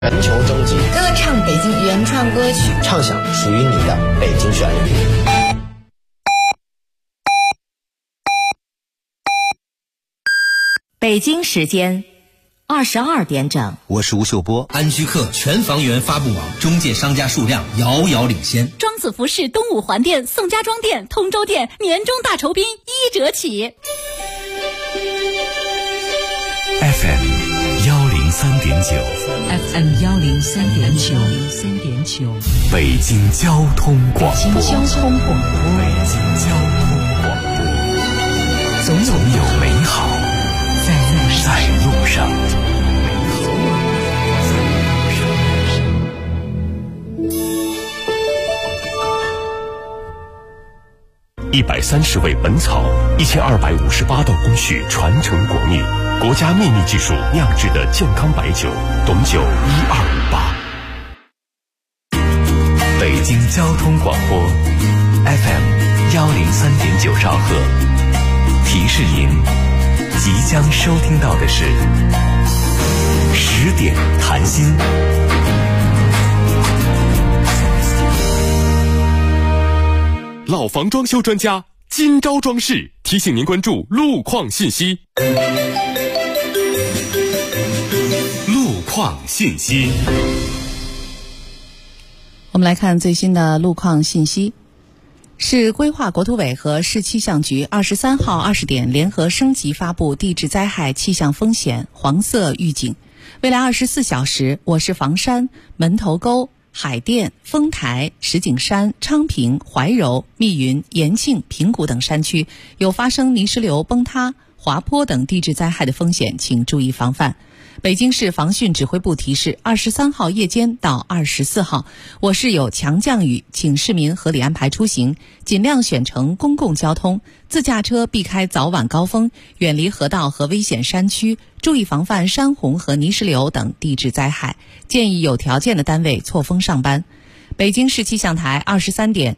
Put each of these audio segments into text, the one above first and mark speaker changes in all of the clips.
Speaker 1: 全球征集，
Speaker 2: 歌唱北京原创歌曲，
Speaker 1: 畅想属于你的北京旋律。
Speaker 3: 北京时间22点整，
Speaker 4: 我是吴秀波。
Speaker 5: 安居客全房源发布网中介商家数量遥遥领先。
Speaker 6: 庄子服饰东五环店、宋家庄店、通州店年终大酬宾1折起。
Speaker 7: FM 103.9
Speaker 8: FM 103.9
Speaker 7: 北京交通广播。
Speaker 8: 北京交通广播，
Speaker 7: 总有美好在路上。130味本草，1258道工序传承国秘，国家秘密技术酿制的健康白酒，董酒1258。北京交通广播 FM 103.9兆赫，提示您即将收听到的是10点谈心。老房装修专家金招装饰提醒您关注路况信息。路况信息，
Speaker 3: 我们来看最新的路况信息。市规划国土委和市气象局23号20点联合升级发布地质灾害气象风险黄色预警。未来24小时，我市房山、门头沟、海淀、丰台、石景山、昌平、怀柔、密云、延庆、平谷等山区有发生泥石流崩塌、滑坡等地质灾害的风险，请注意防范。北京市防汛指挥部提示，23号夜间到24号，我市有强降雨，请市民合理安排出行，尽量选乘公共交通，自驾车避开早晚高峰，远离河道和危险山区，注意防范山洪和泥石流等地质灾害。建议有条件的单位错峰上班。北京市气象台23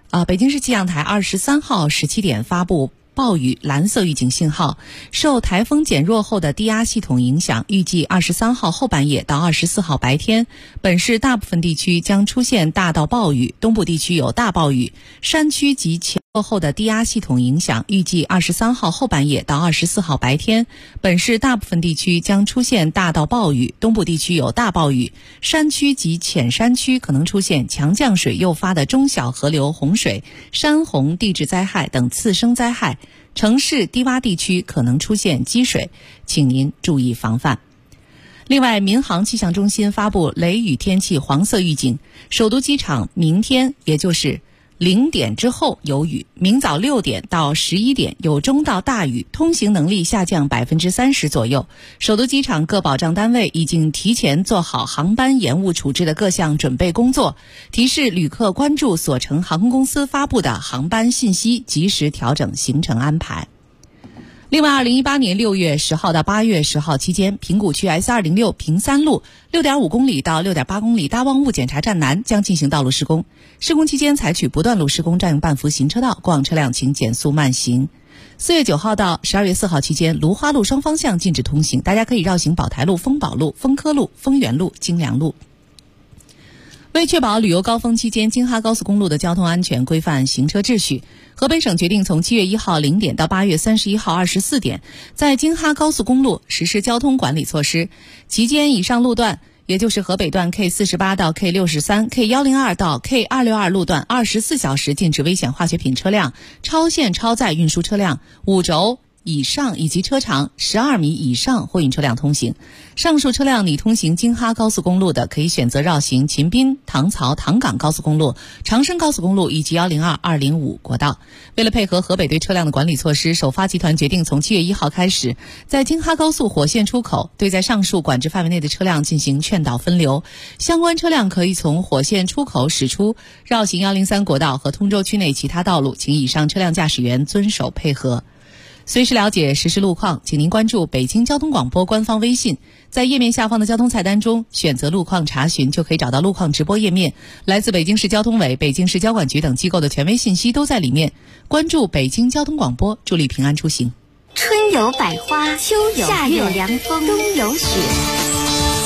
Speaker 3: 号17点发布暴雨蓝色预警信号，受台风减弱后的低压系统影响，预计23号后半夜到24号白天，本市大部分地区将出现大到暴雨，东部地区有大暴雨。山区及前后的低压系统影响，预计23号后半夜到24号白天，本市大部分地区将出现大到暴雨，东部地区有大暴雨。山区及浅山区可能出现强降水诱发的中小河流洪水、山洪、地质灾害等次生灾害。城市低洼地区可能出现积水，请您注意防范。另外，民航气象中心发布雷雨天气黄色预警，首都机场明天也就是0点之后有雨，明早6点到11点有中到大雨，通行能力下降30%左右。首都机场各保障单位已经提前做好航班延误处置的各项准备工作，提示旅客关注所乘航空公司发布的航班信息，及时调整行程安排。另外，2018年6月10号到8月10号期间，平谷区 S206 平三路 6.5 公里到 6.8 公里大望路检查站南将进行道路施工。施工期间采取不断路施工占用半幅行车道，过往车辆请减速慢行。4月9号到12月4号期间，芦花路双方向禁止通行，大家可以绕行宝台路、丰宝路、丰科路、丰源路、京良路。为确保旅游高峰期间京哈高速公路的交通安全，规范行车秩序，河北省决定从7月1号0点到8月31号24点，在京哈高速公路实施交通管理措施。期间以上路段，也就是河北段 K48 到 K63、K102 到 K262 路段24小时禁止危险化学品车辆、超限超载运输车辆、5轴以上以及车长12米以上货运车辆通行。上述车辆拟通行京哈高速公路的，可以选择绕行秦滨、唐曹、唐岗高速公路、长深高速公路以及102、205国道。为了配合河北对车辆的管理措施，首发集团决定从7月1号开始，在京哈高速火线出口对在上述管制范围内的车辆进行劝导分流。相关车辆可以从火线出口驶出，绕行103国道和通州区内其他道路，请以上车辆驾驶员遵守配合。随时了解实时路况，请您关注北京交通广播官方微信，在页面下方的交通菜单中选择路况查询，就可以找到路况直播页面。来自北京市交通委、北京市交管局等机构的权威信息都在里面。关注北京交通广播，助力平安出行。
Speaker 6: 春有百花，秋有夏有凉风，冬有雪。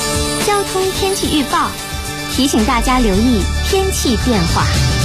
Speaker 4: 交通天气预报，提醒大家留意天气变化。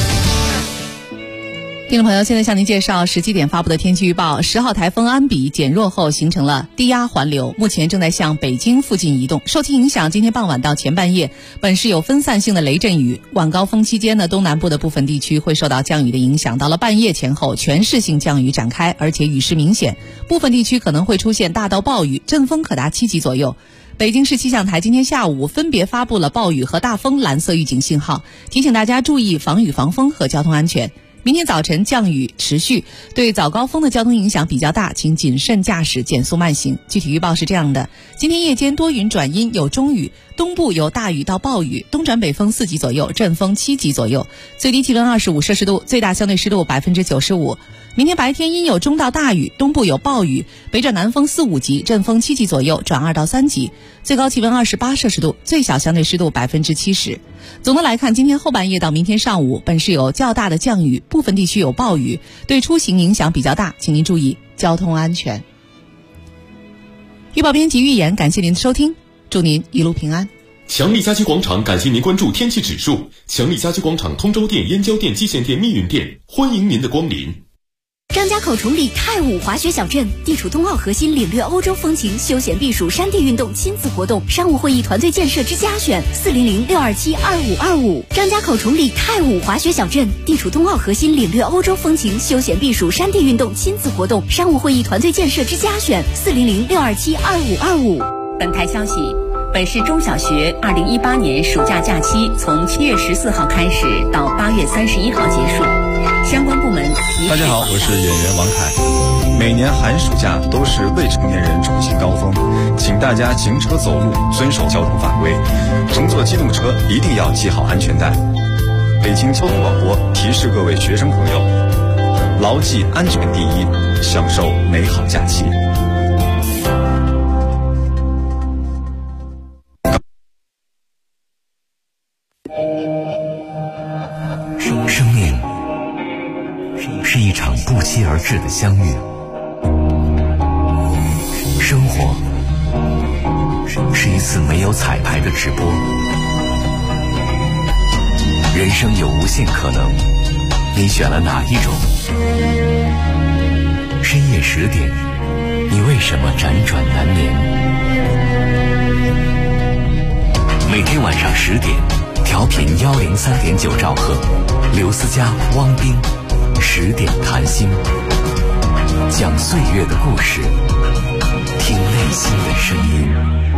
Speaker 3: 听众朋友，现在向您介绍17点发布的天气预报。10号台风安比减弱后形成了低压环流，目前正在向北京附近移动。受其影响，今天傍晚到前半夜本市有分散性的雷阵雨。晚高峰期间呢，东南部的部分地区会受到降雨的影响，到了半夜前后全市性降雨展开，而且雨势明显，部分地区可能会出现大到暴雨，阵风可达7级左右。北京市气象台今天下午分别发布了暴雨和大风蓝色预警信号，提醒大家注意防雨防风和交通安全。明天早晨降雨持续，对早高峰的交通影响比较大，请谨慎驾驶，减速慢行。具体预报是这样的：今天夜间多云转阴，有中雨，东部有大雨到暴雨，东转北风4级左右，阵风7级左右，最低气温25摄氏度，最大相对湿度95%。明天白天阴有中到大雨，东部有暴雨，北转南风4、5级，阵风7级左右，转2到3级，最高气温28摄氏度，最小相对湿度70%。总的来看，今天后半夜到明天上午，本市有较大的降雨，部分地区有暴雨，对出行影响比较大，请您注意交通安全。预报编辑预言，感谢您的收听，祝您一路平安。
Speaker 8: 强力家居广场感谢您关注天气指数。强力家居广场通州店、燕郊店、蓟县店、密云店，欢迎您的光临。
Speaker 6: 张家口崇礼太武滑雪小镇，地处冬奥核心，领略欧洲风情，休闲避暑，山地运动，亲子活动，商务会议团队建设之家选，400-627-2525。张家口崇礼太武滑雪小镇，地处冬奥核心，领略欧洲风情，休闲避暑，山地运动，亲子活动，商务会议团队建设之家选，400-627-2525。
Speaker 9: 本台消息，本市中小学2018年暑假假期从7月14号开始到8月31号结束。相关部门
Speaker 10: 大家好，我是演员王凯。每年寒暑假都是未成年人出行高峰，请大家行车走路遵守交通法规，乘坐机动车一定要系好安全带。北京交通广播提示各位学生朋友，牢记安全第一，享受美好假期。
Speaker 7: 生命是一场不期而至的相遇，生活是一次没有彩排的直播，人生有无限可能，你选了哪一种？深夜10点，你为什么辗转难眠？每天晚上10点，调频103.9兆赫，刘思佳、汪冰10点谈心，讲岁月的故事，听内心的声音。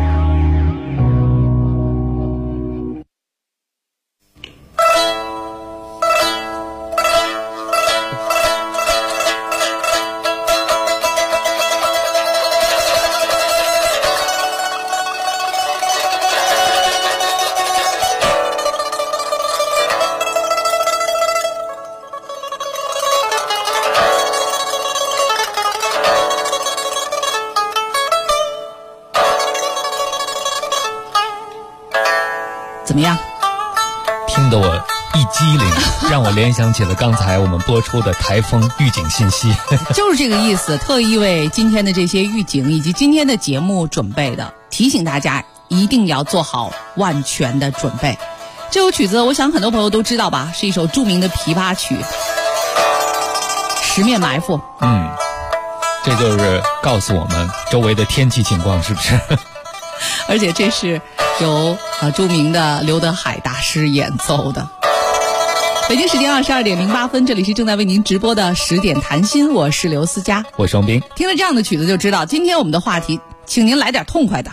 Speaker 3: 怎么样？
Speaker 11: 听得我一激灵，让我联想起了刚才我们播出的台风预警信息。
Speaker 3: 就是这个意思，特意为今天的这些预警以及今天的节目准备的，提醒大家一定要做好万全的准备。这首曲子我想很多朋友都知道吧，是一首著名的琵琶曲《十面埋伏》。
Speaker 11: 这就是告诉我们周围的天气情况，是不是？
Speaker 3: 而且这是由著名的刘德海大师演奏的。北京时间22点08分，这里是正在为您直播的10点谈心，我是刘思佳，
Speaker 11: 我是王斌。
Speaker 3: 听了这样的曲子就知道，今天我们的话题，请您来点痛快的。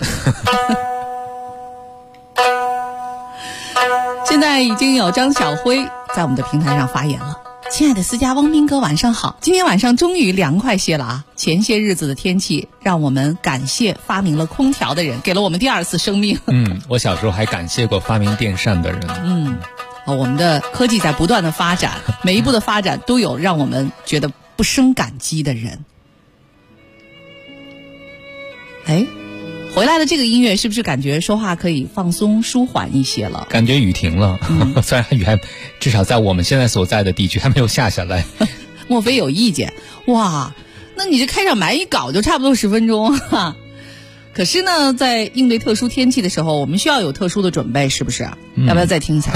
Speaker 3: 现在已经有张晓辉在我们的平台上发言了。亲爱的思佳、汪斌哥，晚上好！今天晚上终于凉快些了啊！前些日子的天气，让我们感谢发明了空调的人，给了我们第2次生命。
Speaker 11: 我小时候还感谢过发明电扇的人。
Speaker 3: 我们的科技在不断的发展，每一步的发展都有让我们觉得不胜感激的人。回来的这个音乐是不是感觉说话可以放松舒缓一些了？
Speaker 11: 感觉雨停了，虽然雨还至少在我们现在所在的地区还没有下下来。
Speaker 3: 莫非有意见？哇，那你这开场白一搞就差不多10分钟哈。 可是呢，在应对特殊天气的时候，我们需要有特殊的准备，是不是？要不要再听一下？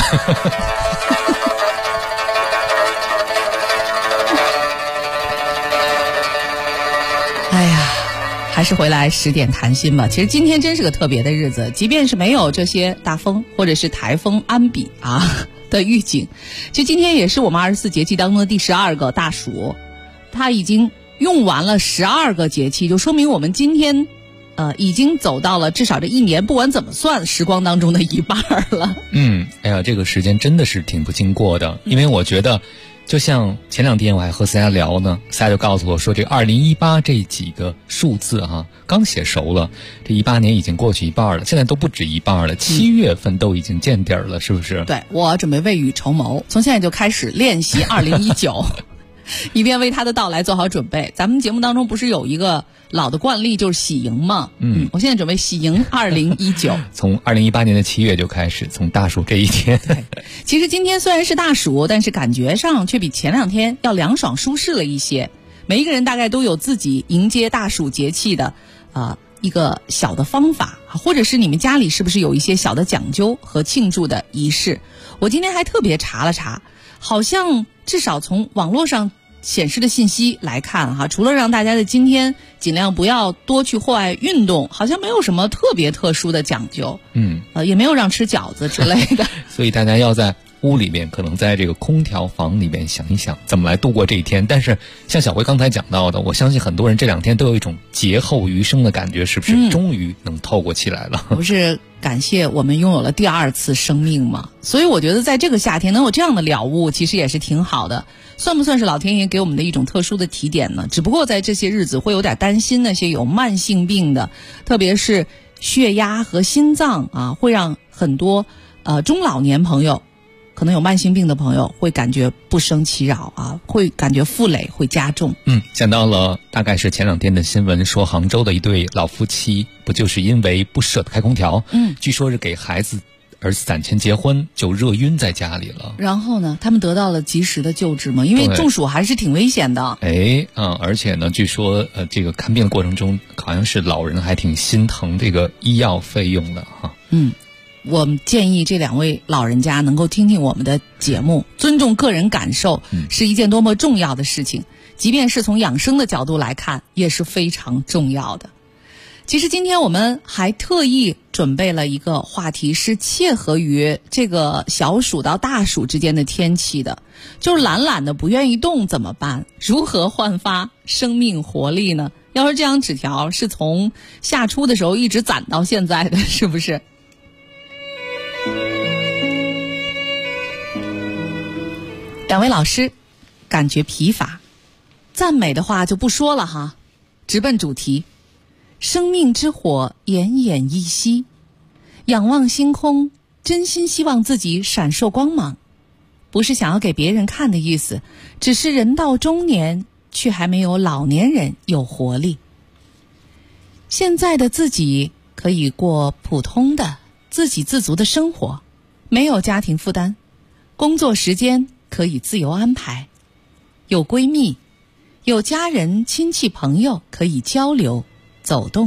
Speaker 3: 哎呀，还是回来10点谈心吧。其实今天真是个特别的日子，即便是没有这些大风或者是台风安比的预警，其实今天也是我们24节气当中的第12个大暑，它已经用完了12个节气，就说明我们今天已经走到了至少这一年不管怎么算时光当中的一半了。
Speaker 11: 哎呀，这个时间真的是挺不经过的，因为我觉得就像前2天我还和大家聊呢，大家就告诉我说这2018这几个数字刚写熟了，这18年已经过去一半了，现在都不止一半了，7月份都已经见底儿了，是不是？
Speaker 3: 对，我准备未雨绸缪，从现在就开始练习2019以便为它的到来做好准备。咱们节目当中不是有一个老的惯例就是喜迎吗？我现在准备喜迎2019
Speaker 11: 从2018年的7月就开始，从大暑这一天
Speaker 3: 其实今天虽然是大暑，但是感觉上却比前2天要凉爽舒适了一些。每一个人大概都有自己迎接大暑节气的一个小的方法，或者是你们家里是不是有一些小的讲究和庆祝的仪式。我今天还特别查了查，好像至少从网络上显示的信息来看除了让大家的今天尽量不要多去户外运动，好像没有什么特别特殊的讲究。也没有让吃饺子之类的
Speaker 11: 所以大家要在屋里面，可能在这个空调房里面想一想怎么来度过这一天。但是像小辉刚才讲到的，我相信很多人这2天都有一种劫后余生的感觉，是不是终于能透过气来了？
Speaker 3: 不是感谢我们拥有了第2次生命吗？所以我觉得在这个夏天能有这样的了悟，其实也是挺好的。算不算是老天爷给我们的一种特殊的提点呢？只不过在这些日子会有点担心那些有慢性病的，特别是血压和心脏会让很多中老年朋友，可能有慢性病的朋友会感觉不胜其扰会感觉负累会加重。
Speaker 11: 想到了大概是前2天的新闻，说杭州的一对老夫妻不就是因为不舍得开空调，据说是给儿子攒钱结婚就热晕在家里了。然
Speaker 3: 后呢，他们得到了及时的救治吗？因为中暑还是挺危险的。
Speaker 11: 而且呢，据说这个看病的过程中，好像是老人还挺心疼这个医药费用的
Speaker 3: 我们建议这2位老人家能够听听我们的节目，尊重个人感受是一件多么重要的事情，即便是从养生的角度来看也是非常重要的。其实今天我们还特意准备了一个话题，是切合于这个小暑到大暑之间的天气的，就是懒懒的不愿意动怎么办？如何焕发生命活力呢？要是这张纸条是从夏初的时候一直攒到现在的，是不是？2位老师感觉疲乏，赞美的话就不说了直奔主题。生命之火奄奄一息，仰望星空，真心希望自己闪烁光芒，不是想要给别人看的意思，只是人到中年却还没有老年人有活力。现在的自己可以过普通的自给自足的生活，没有家庭负担，工作时间可以自由安排，有闺蜜，有家人亲戚朋友可以交流走动，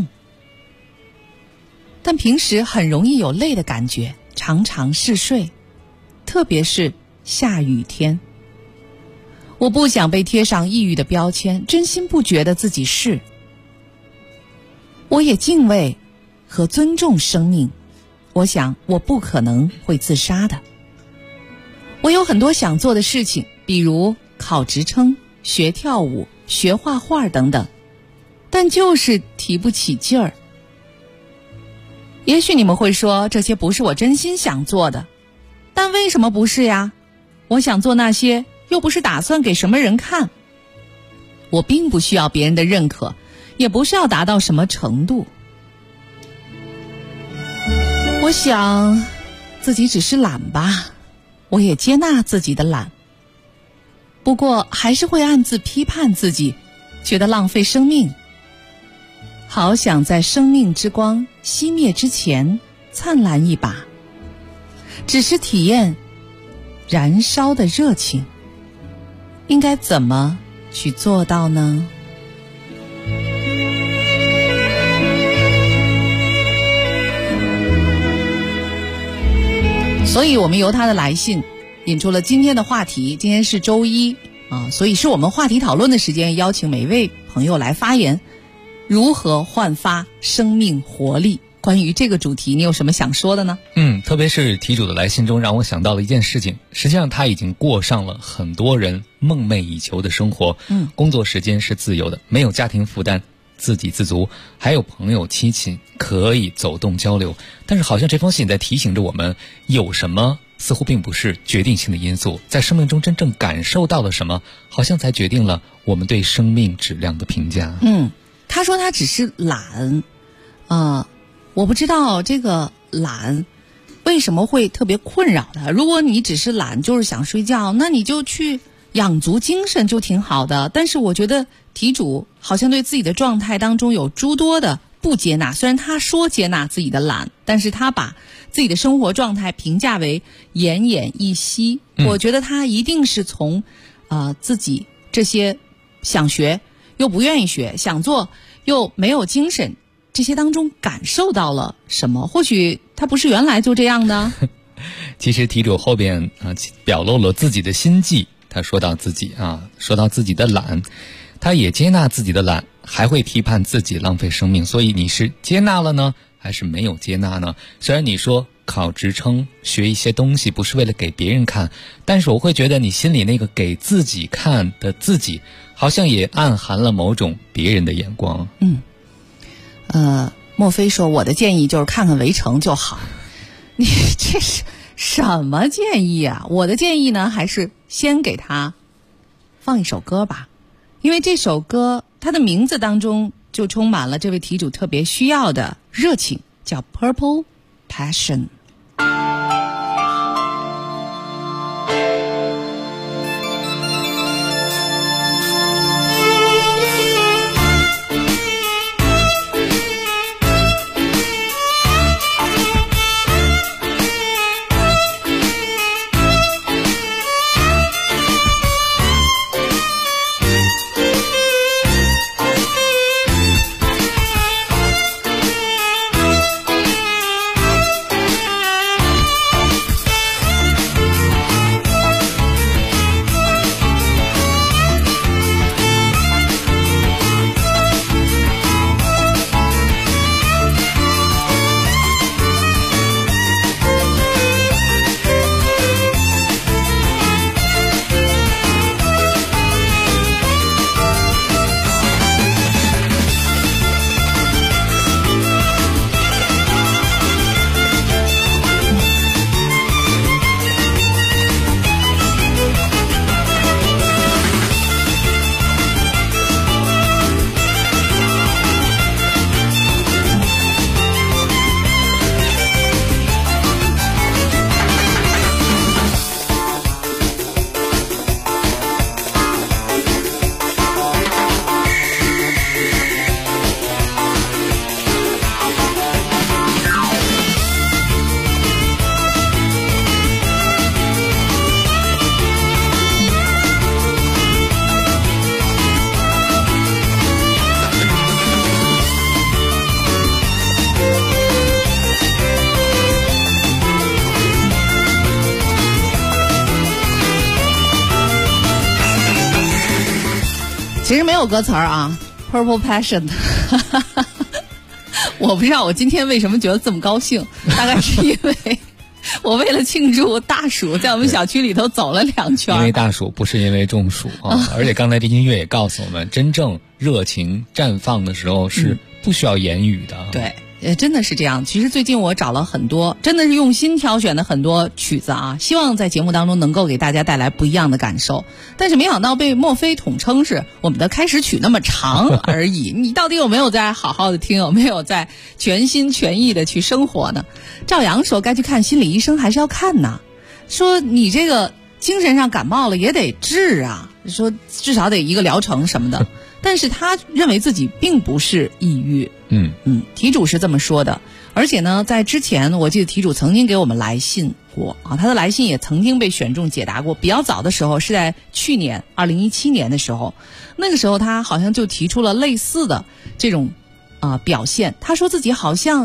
Speaker 3: 但平时很容易有累的感觉，常常嗜睡，特别是下雨天。我不想被贴上抑郁的标签，真心不觉得自己是。我也敬畏和尊重生命，我想我不可能会自杀的。我有很多想做的事情，比如考职称、学跳舞、学画画等等，但就是提不起劲儿。也许你们会说，这些不是我真心想做的，但为什么不是呀？我想做那些，又不是打算给什么人看。我并不需要别人的认可，也不是要达到什么程度。我想自己只是懒吧，我也接纳自己的懒，不过还是会暗自批判自己，觉得浪费生命。好想在生命之光熄灭之前灿烂一把，只是体验燃烧的热情，应该怎么去做到呢？ 所以我们由他的来信引出了今天的话题。今天是周一啊，所以是我们话题讨论的时间，邀请每一位朋友来发言，如何焕发生命活力。关于这个主题，你有什么想说的呢？
Speaker 11: 特别是题主的来信中，让我想到了一件事情。实际上，他已经过上了很多人梦寐以求的生活。工作时间是自由的，没有家庭负担，自给自足，还有朋友亲戚可以走动交流。但是，好像这封信在提醒着我们，有什么似乎并不是决定性的因素，在生命中真正感受到了什么，好像才决定了我们对生命质量的评价。
Speaker 3: 他说他只是懒，我不知道这个懒为什么会特别困扰他。如果你只是懒，就是想睡觉，那你就去养足精神就挺好的。但是我觉得题主好像对自己的状态当中有诸多的不接纳。虽然他说接纳自己的懒，但是他把自己的生活状态评价为奄奄一息。我觉得他一定是从自己这些想学又不愿意学，想做又没有精神，这些当中感受到了什么？或许他不是原来就这样的。
Speaker 11: 其实题主后边表露了自己的心迹。他说到自己的懒，他也接纳自己的懒，还会批判自己浪费生命。所以你是接纳了呢，还是没有接纳呢？虽然你说考职称学一些东西不是为了给别人看，但是我会觉得你心里那个给自己看的自己，好像也暗含了某种别人的眼光。
Speaker 3: 莫非说我的建议就是看看《围城》就好？你这是什么建议啊？我的建议呢，还是先给他放一首歌吧，因为这首歌它的名字当中就充满了这位题主特别需要的热情，叫 Purple Passion。其实没有歌词啊 ，Purple Passion 我不知道我今天为什么觉得这么高兴，大概是因为我为了庆祝大暑在我们小区里头走了2圈。
Speaker 11: 因为大暑不是因为中暑啊，而且刚才这音乐也告诉我们，真正热情绽放的时候是不需要言语的。
Speaker 3: 对。真的是这样。其实最近我找了很多，真的是用心挑选的很多曲子啊，希望在节目当中能够给大家带来不一样的感受。但是没想到被莫非统称是我们的开始曲那么长而已。你到底有没有在好好的听，有没有在全心全意的去生活呢？赵阳说该去看心理医生还是要看呢，说你这个精神上感冒了也得治啊，说至少得一个疗程什么的。但是他认为自己并不是抑郁。题主是这么说的。而且呢，在之前我记得题主曾经给我们来信过啊，他的来信也曾经被选中解答过。比较早的时候是在去年2017年的时候，那个时候他好像就提出了类似的这种表现。他说自己好像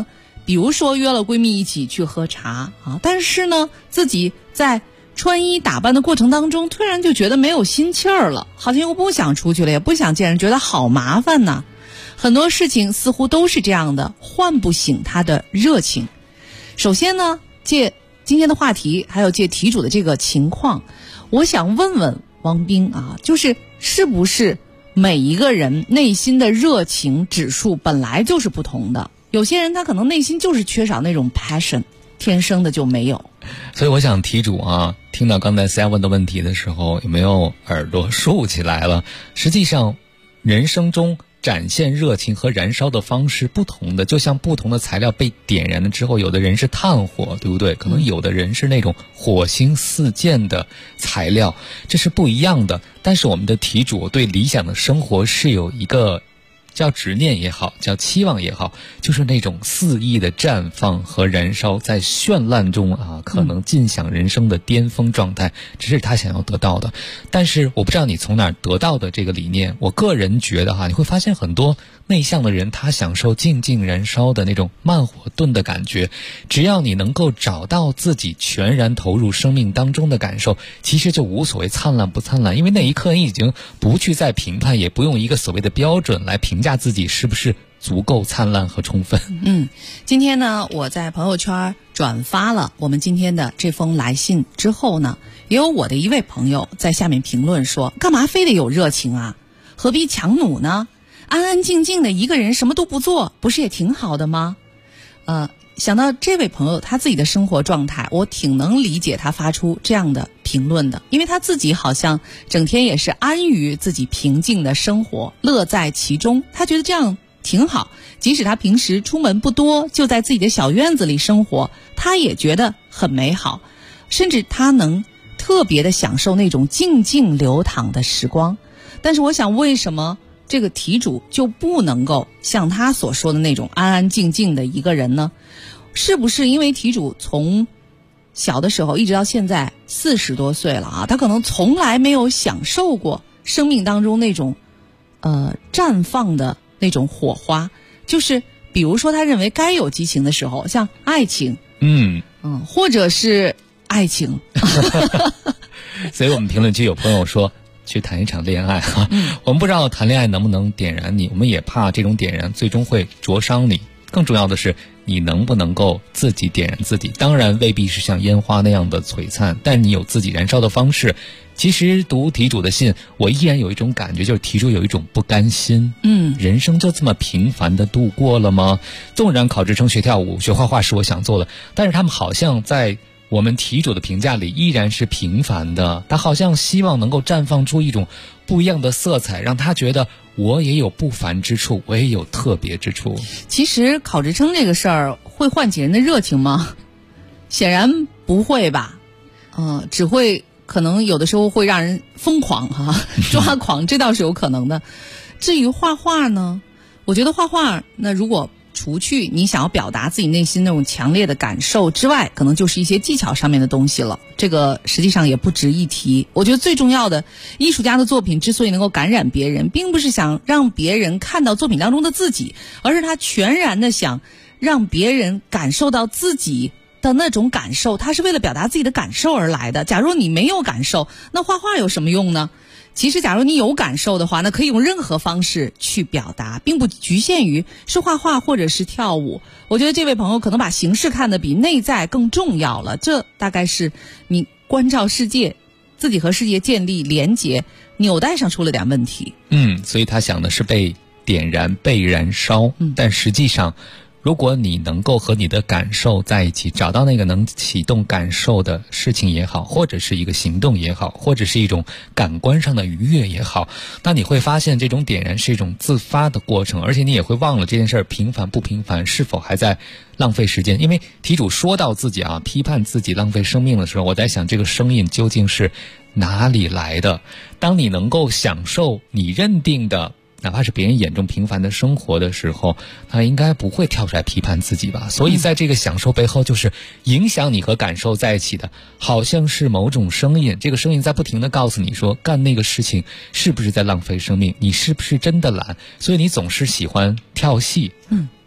Speaker 3: 比如说约了闺蜜一起去喝茶啊，但是呢，自己在穿衣打扮的过程当中，突然就觉得没有心气儿了，好像又不想出去了，也不想见人，觉得好麻烦呐。很多事情似乎都是这样的，唤不醒他的热情。首先呢，借今天的话题，还有借题主的这个情况，我想问问王斌啊，是不是每一个人内心的热情指数本来就是不同的？有些人他可能内心就是缺少那种 passion， 天生的就没有。
Speaker 11: 所以我想题主啊，听到刚才 Seven 的问题的时候，有没有耳朵竖起来了？实际上，人生中展现热情和燃烧的方式不同的，就像不同的材料被点燃了之后，有的人是炭火，对不对？可能有的人是那种火星四溅的材料，这是不一样的。但是我们的题主对理想的生活是有一个叫执念也好，叫期望也好，就是那种肆意的绽放和燃烧，在绚烂中啊，可能尽享人生的巅峰状态，这是他想要得到的。但是我不知道你从哪儿得到的这个理念，我个人觉得你会发现很多内向的人，他享受静静燃烧的那种慢火炖的感觉。只要你能够找到自己全然投入生命当中的感受，其实就无所谓灿烂不灿烂，因为那一刻你已经不去再评判，也不用一个所谓的标准来评价自己是不是足够灿烂和充分。
Speaker 3: 今天呢，我在朋友圈转发了我们今天的这封来信之后呢，也有我的一位朋友在下面评论说，干嘛非得有热情啊？何必强弩呢？安安静静的一个人什么都不做，不是也挺好的吗？想到这位朋友他自己的生活状态，我挺能理解他发出这样的评论的，因为他自己好像整天也是安于自己平静的生活，乐在其中，他觉得这样挺好。即使他平时出门不多，就在自己的小院子里生活，他也觉得很美好，甚至他能特别的享受那种静静流淌的时光。但是我想，为什么这个题主就不能够像他所说的那种安安静静的一个人呢？是不是因为题主从小的时候一直到现在40多岁了啊，他可能从来没有享受过生命当中那种绽放的那种火花，就是比如说他认为该有激情的时候，像爱情，或者是爱情。
Speaker 11: 所以我们评论区有朋友说去谈一场恋爱哈，我们不知道谈恋爱能不能点燃你，我们也怕这种点燃最终会灼伤你。更重要的是，你能不能够自己点燃自己？当然未必是像烟花那样的璀璨，但你有自己燃烧的方式。其实读题主的信，我依然有一种感觉，就是题主有一种不甘心。人生就这么平凡的度过了吗？纵然考职称学跳舞、学画画是我想做的，但是他们好像在我们题主的评价里依然是平凡的。他好像希望能够绽放出一种不一样的色彩，让他觉得我也有不凡之处，我也有特别之处。
Speaker 3: 其实考职称这个事儿会唤起人的热情吗？显然不会吧。只会可能有的时候会让人疯狂抓狂，这倒是有可能的。至于画画呢，我觉得画画那如果除去你想要表达自己内心那种强烈的感受之外，可能就是一些技巧上面的东西了，这个实际上也不值一提。我觉得最重要的，艺术家的作品之所以能够感染别人，并不是想让别人看到作品当中的自己，而是他全然的想让别人感受到自己的那种感受，他是为了表达自己的感受而来的。假如你没有感受，那画画有什么用呢？其实假如你有感受的话，那可以用任何方式去表达，并不局限于是画画或者是跳舞。我觉得这位朋友可能把形式看得比内在更重要了，这大概是你关照世界，自己和世界建立连结纽带上出了点问题。
Speaker 11: 所以他想的是被点燃、被燃烧，但实际上如果你能够和你的感受在一起，找到那个能启动感受的事情也好，或者是一个行动也好，或者是一种感官上的愉悦也好，那你会发现这种点燃是一种自发的过程，而且你也会忘了这件事儿平凡不平凡，是否还在浪费时间。因为题主说到自己批判自己浪费生命的时候，我在想这个声音究竟是哪里来的？当你能够享受你认定的哪怕是别人眼中平凡的生活的时候，他应该不会跳出来批判自己吧。所以在这个享受背后，就是影响你和感受在一起的，好像是某种声音，这个声音在不停地告诉你说，干那个事情是不是在浪费生命，你是不是真的懒，所以你总是喜欢跳戏。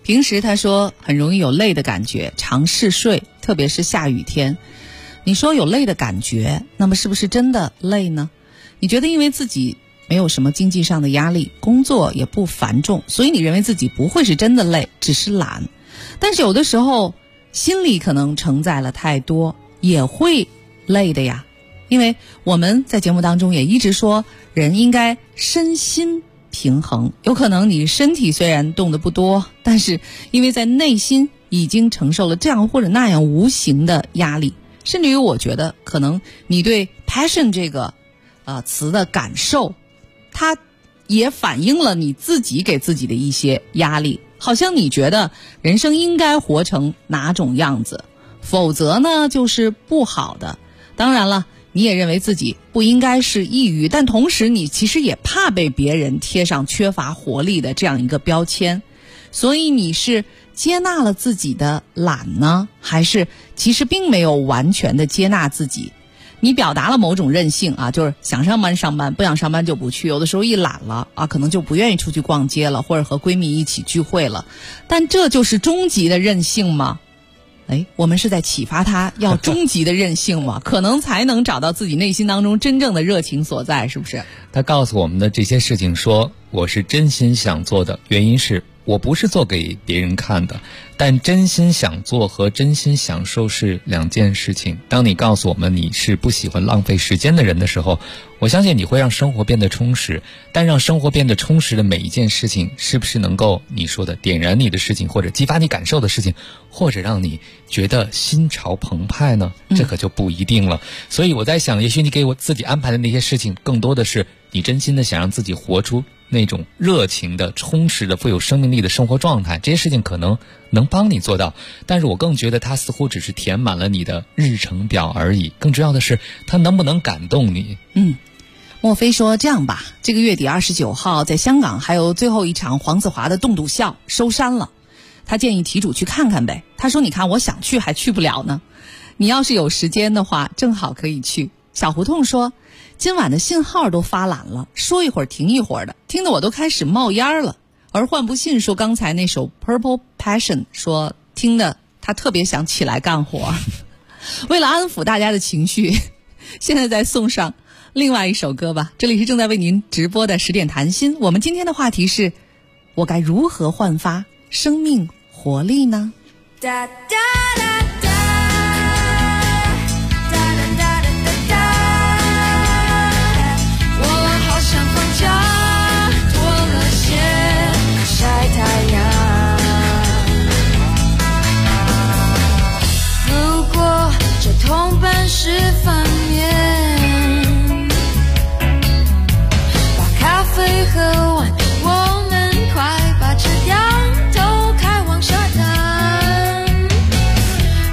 Speaker 3: 平时他说很容易有累的感觉，常嗜睡，特别是下雨天。你说有累的感觉，那么是不是真的累呢？你觉得因为自己没有什么经济上的压力，工作也不繁重，所以你认为自己不会是真的累，只是懒。但是有的时候心里可能承载了太多，也会累的呀。因为我们在节目当中也一直说，人应该身心平衡。有可能你身体虽然动得不多，但是因为在内心已经承受了这样或者那样无形的压力，甚至于我觉得可能你对 passion 这个词的感受，它也反映了你自己给自己的一些压力。好像你觉得人生应该活成哪种样子，否则呢就是不好的。当然了，你也认为自己不应该是抑郁，但同时你其实也怕被别人贴上缺乏活力的这样一个标签。所以你是接纳了自己的懒呢，还是其实并没有完全的接纳自己？你表达了某种任性啊，就是想上班上班，不想上班就不去，有的时候一懒了啊，可能就不愿意出去逛街了，或者和闺蜜一起聚会了。但这就是终极的任性吗？我们是在启发他要终极的任性吗？可能才能找到自己内心当中真正的热情所在，是不是？
Speaker 11: 他告诉我们的这些事情说，我是真心想做的，原因是我不是做给别人看的。但真心想做和真心享受是两件事情。当你告诉我们你是不喜欢浪费时间的人的时候，我相信你会让生活变得充实。但让生活变得充实的每一件事情，是不是能够你说的点燃你的事情，或者激发你感受的事情，或者让你觉得心潮澎湃呢？这可就不一定了。所以我在想，也许你给我自己安排的那些事情，更多的是你真心的想让自己活出那种热情的、充实的、富有生命力的生活状态。这些事情可能能帮你做到，但是我更觉得它似乎只是填满了你的日程表而已。更重要的是，它能不能感动你？
Speaker 3: 莫非说这样吧，这个月底29号在香港还有最后一场黄子华的冻笃笑收山了，他建议题主去看看呗。他说你看我想去还去不了呢，你要是有时间的话正好可以去。小胡同说今晚的信号都发懒了，说一会儿停一会儿的，听得我都开始冒烟了。而换不信说刚才那首 Purple Passion 说听得他特别想起来干活。为了安抚大家的情绪，现在再送上另外一首歌吧。这里是正在为您直播的10点谈心，我们今天的话题是我该如何焕发生命活力呢？
Speaker 12: 哒哒哒哒同伴是反面，把咖啡喝完，我们快把吃掉，都开往沙滩。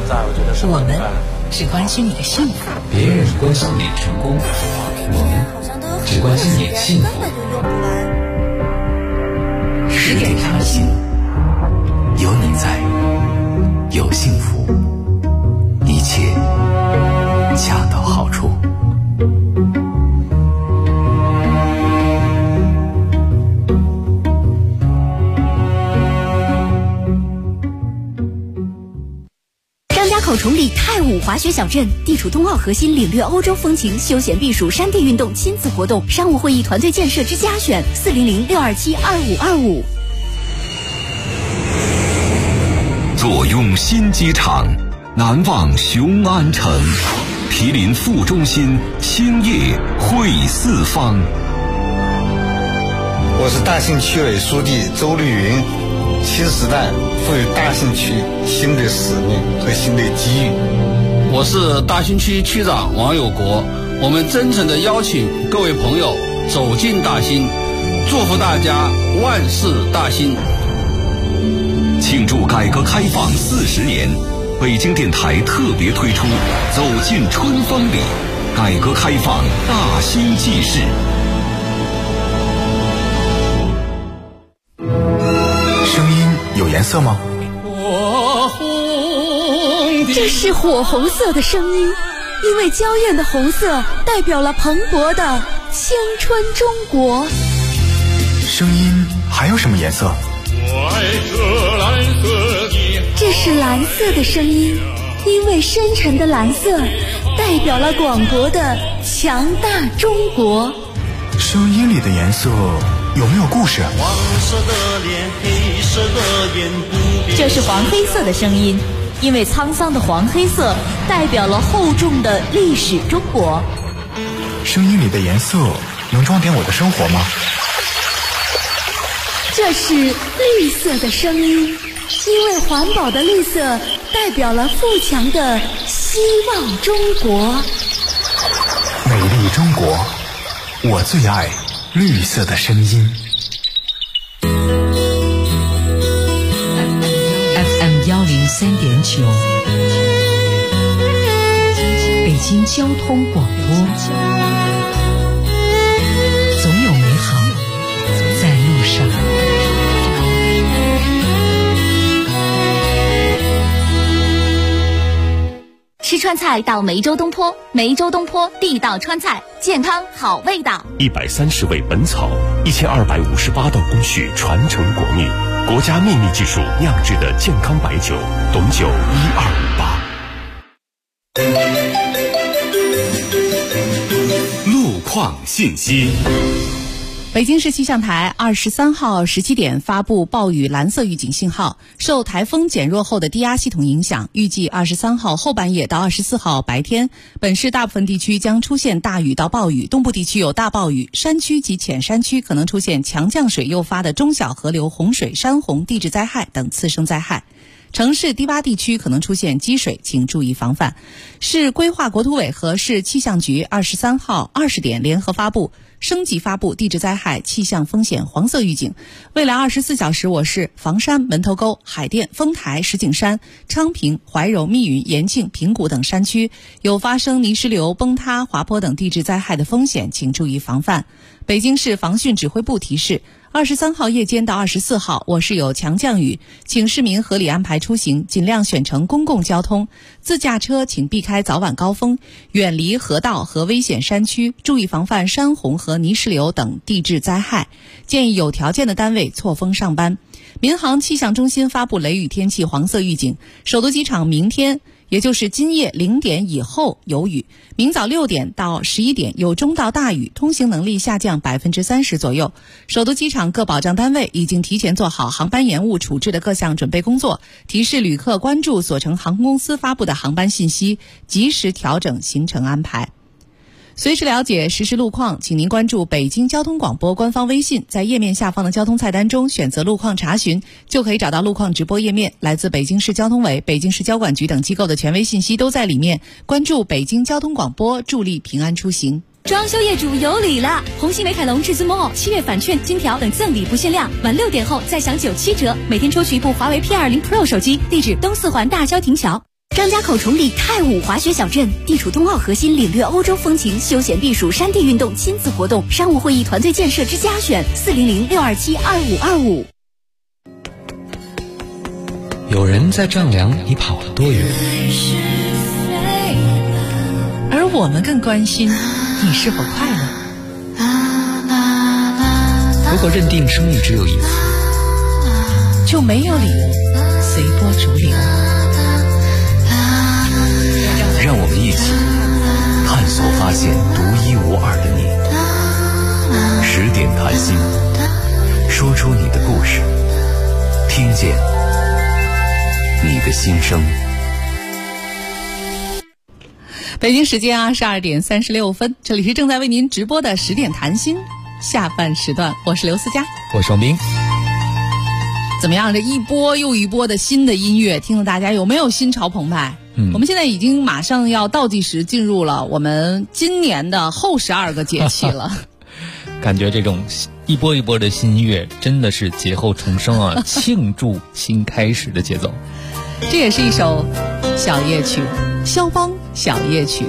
Speaker 13: 现在我觉得
Speaker 3: 我们只关心你的幸福，
Speaker 11: 别人关心你的成功，我们只关心你的幸福。
Speaker 3: 10点上心，
Speaker 7: 有你在，有幸福，一切恰到好处。
Speaker 6: 口崇礼泰武滑雪小镇，地处冬奥核心，领略欧洲风情，休闲避暑，山地运动，亲子活动，商务会议团队建设之家选，400-627-2525。
Speaker 7: 坐拥新机场，难忘雄安城，毗邻副中心，兴业汇四方。
Speaker 14: 我是大兴区委书记周绿云。新时代赋予大兴区新的使命和新的机遇。
Speaker 15: 我是大兴区区长王有国，我们真诚地邀请各位朋友走进大兴，祝福大家万事大兴。
Speaker 7: 庆祝改革开放40年，北京电台特别推出走进春风里，改革开放大兴纪事。
Speaker 10: 有颜色吗？
Speaker 6: 这是火红色的声音，因为娇艳的红色代表了蓬勃的青春中国。
Speaker 10: 声音还有什么颜色？
Speaker 6: 这是蓝色的声音，因为深沉的蓝色代表了广博的强大中国。
Speaker 10: 声音里的颜色有没有故事？
Speaker 16: 黄色的脸，黑色的眼，
Speaker 17: 这是黄黑色的声音，因为沧桑的黄黑色代表了厚重的历史中国。
Speaker 10: 声音里的颜色能装点我的生活吗？
Speaker 6: 这是绿色的声音，因为环保的绿色代表了富强的希望中国。
Speaker 10: 美丽中国，我最爱绿色的声音。
Speaker 3: FM 103.9，北京交通广播，总有美好在路上。
Speaker 4: 吃川菜到梅州东坡，梅州东坡地道川菜，健康好味道。
Speaker 8: 130味本草，1258道工序传承国秘，国家秘密技术酿制的健康白酒，董酒1258。路况信息。
Speaker 3: 北京市气象台23号17点发布暴雨蓝色预警信号，受台风减弱后的低压系统影响，预计23号后半夜到24号白天，本市大部分地区将出现大雨到暴雨，东部地区有大暴雨，山区及浅山区可能出现强降水诱发的中小河流洪水、山洪、地质灾害等次生灾害。城市低洼地区可能出现积水，请注意防范。市规划国土委和市气象局23号20点联合升级发布地质灾害气象风险黄色预警。未来24小时，我市房山、门头沟、海淀、丰台、石景山、昌平、怀柔、密云、延庆、平谷等山区有发生泥石流、崩塌、滑坡等地质灾害的风险，请注意防范。北京市防汛指挥部提示，23号夜间到24号，我市有强降雨，请市民合理安排出行，尽量选乘公共交通。自驾车请避开早晚高峰，远离河道和危险山区，注意防范山洪和泥石流等地质灾害。建议有条件的单位错峰上班。民航气象中心发布雷雨天气黄色预警，首都机场明天也就是今夜0点以后有雨，明早6点到11点有中到大雨，通行能力下降30%左右。首都机场各保障单位已经提前做好航班延误处置的各项准备工作，提示旅客关注所乘航空公司发布的航班信息，及时调整行程安排。随时了解实时路况，请您关注北京交通广播官方微信，在页面下方的交通菜单中选择路况查询，就可以找到路况直播页面。来自北京市交通委、北京市交管局等机构的权威信息都在里面。关注北京交通广播，助力平安出行。
Speaker 6: 装修业主有礼了！红星美凯龙至尊 Mall7月返券、金条等赠礼不限量，晚6点后再享97折，每天抽取一部华为P20 Pro 手机。地址东四环大郊亭桥。 张家口崇礼泰武滑雪小镇，地处冬奥核心，领略欧洲风情，休闲避暑，山地运动，亲子活动，商务会议团队建设之家选，400-627-2525。
Speaker 11: 有人在丈量你跑了多远，
Speaker 3: 而我们更关心你是否快乐。
Speaker 11: 如果认定生命只有一次，
Speaker 3: 就没有理由随波逐流。
Speaker 7: 让我们一起探索发现独一无二的你。10点谈心，说出你的故事，听见你的心声。
Speaker 3: 北京时间22点36分，这里是正在为您直播的10点谈心下半时段，我是刘思佳，
Speaker 11: 我是王斌。
Speaker 3: 怎么样？这一波又一波的新的音乐，听了大家有没有心潮澎湃？我们现在已经马上要倒计时进入了我们今年的后12个节气了。
Speaker 11: 感觉这种一波一波的新音乐真的是劫后重生啊，庆祝新开始的节奏。
Speaker 3: 这也是一首小夜曲，肖邦小夜曲。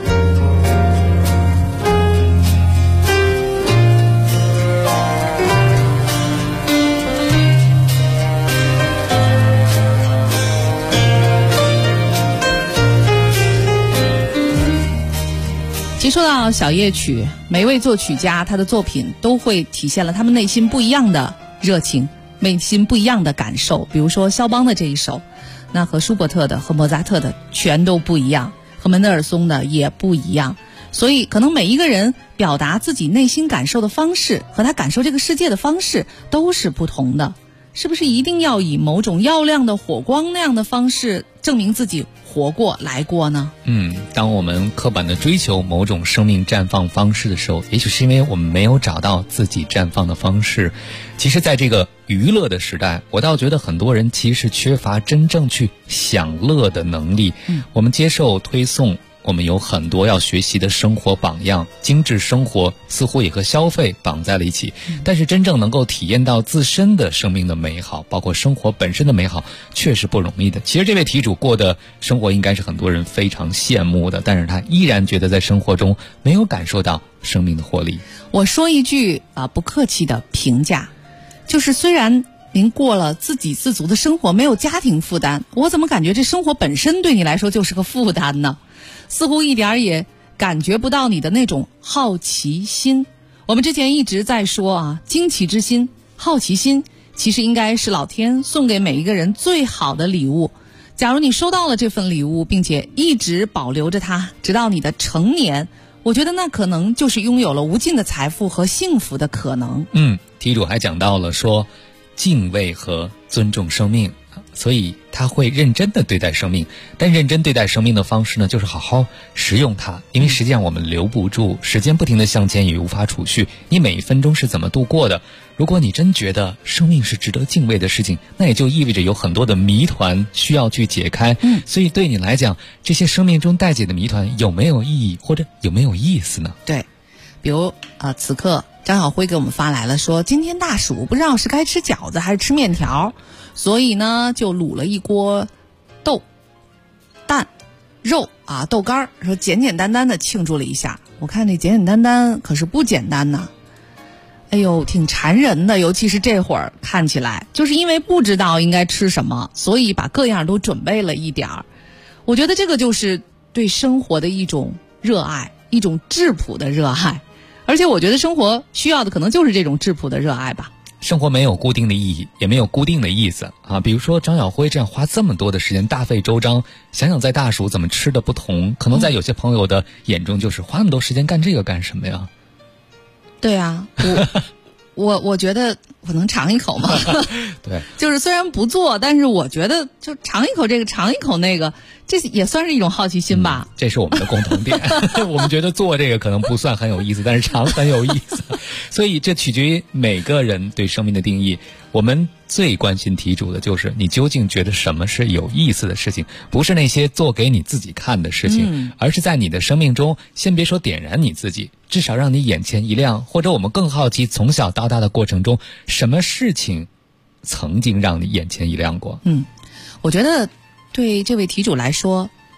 Speaker 3: 其实说到小夜曲，每位作曲家他的作品都会体现了他们内心不一样的热情，内心不一样的感受。比如说肖邦的这一首，那和舒伯特的和莫扎特的全都不一样，和门德尔松的也不一样。所以可能每一个人表达自己内心感受的方式和他感受这个世界的方式都是不同的。是不是一定要以某种耀亮的火光那样的方式证明自己活过来过呢？
Speaker 11: 当我们刻板的追求某种生命绽放方式的时候，也许是因为我们没有找到自己绽放的方式。其实在这个娱乐的时代，我倒觉得很多人其实缺乏真正去享乐的能力。我们接受推送，我们有很多要学习的生活榜样，精致生活似乎也和消费绑在了一起，但是真正能够体验到自身的生命的美好，包括生活本身的美好，确实不容易的。其实这位题主过的生活应该是很多人非常羡慕的，但是他依然觉得在生活中没有感受到生命的活力。
Speaker 3: 我说一句不客气的评价，就是虽然您过了自给自足的生活，没有家庭负担，我怎么感觉这生活本身对你来说就是个负担呢？似乎一点也感觉不到你的那种好奇心。我们之前一直在说惊奇之心、好奇心其实应该是老天送给每一个人最好的礼物。假如你收到了这份礼物，并且一直保留着它，直到你的成年，我觉得那可能就是拥有了无尽的财富和幸福的可能。
Speaker 11: 题主还讲到了说敬畏和尊重生命，所以他会认真的对待生命，但认真对待生命的方式呢，就是好好食用它。因为实际上我们留不住，时间不停的向前也无法储蓄，你每一分钟是怎么度过的？如果你真觉得生命是值得敬畏的事情，那也就意味着有很多的谜团需要去解开。所以对你来讲，这些生命中待解的谜团有没有意义，或者有没有意思呢？
Speaker 3: 对，比如此刻张晓辉给我们发来了说，今天大暑不知道是该吃饺子还是吃面条，所以呢就卤了一锅豆蛋肉豆干，说简简单单的庆祝了一下。我看这简简单单可是不简单呢，哎呦挺馋人的，尤其是这会儿看起来就是因为不知道应该吃什么，所以把各样都准备了一点儿。我觉得这个就是对生活的一种热爱，一种质朴的热爱，而且我觉得生活需要的可能就是这种质朴的热爱吧。
Speaker 11: 生活没有固定的意义，也没有固定的意思比如说张晓辉这样花这么多的时间大费周章，想想在大暑怎么吃的不同，可能在有些朋友的眼中就是花那么多时间干这个干什么呀？
Speaker 3: 对啊，我觉得我能尝一口吗？
Speaker 11: 对，
Speaker 3: 就是虽然不做，但是我觉得就尝一口这个，尝一口那个，这也算是一种好奇心吧。
Speaker 11: 这是我们的共同点。我们觉得做这个可能不算很有意思，但是尝很有意思。所以这取决于每个人对生命的定义。我们最关心题主的就是你究竟觉得什么是有意思的事情，不是那些做给你自己看的事情，而是在你的生命中，先别说点燃你自己，至少让你眼前一亮。或者我们更好奇，从小到大的过程中，什么事情曾经让你眼前一亮过？
Speaker 3: 我觉得对这位题主来说，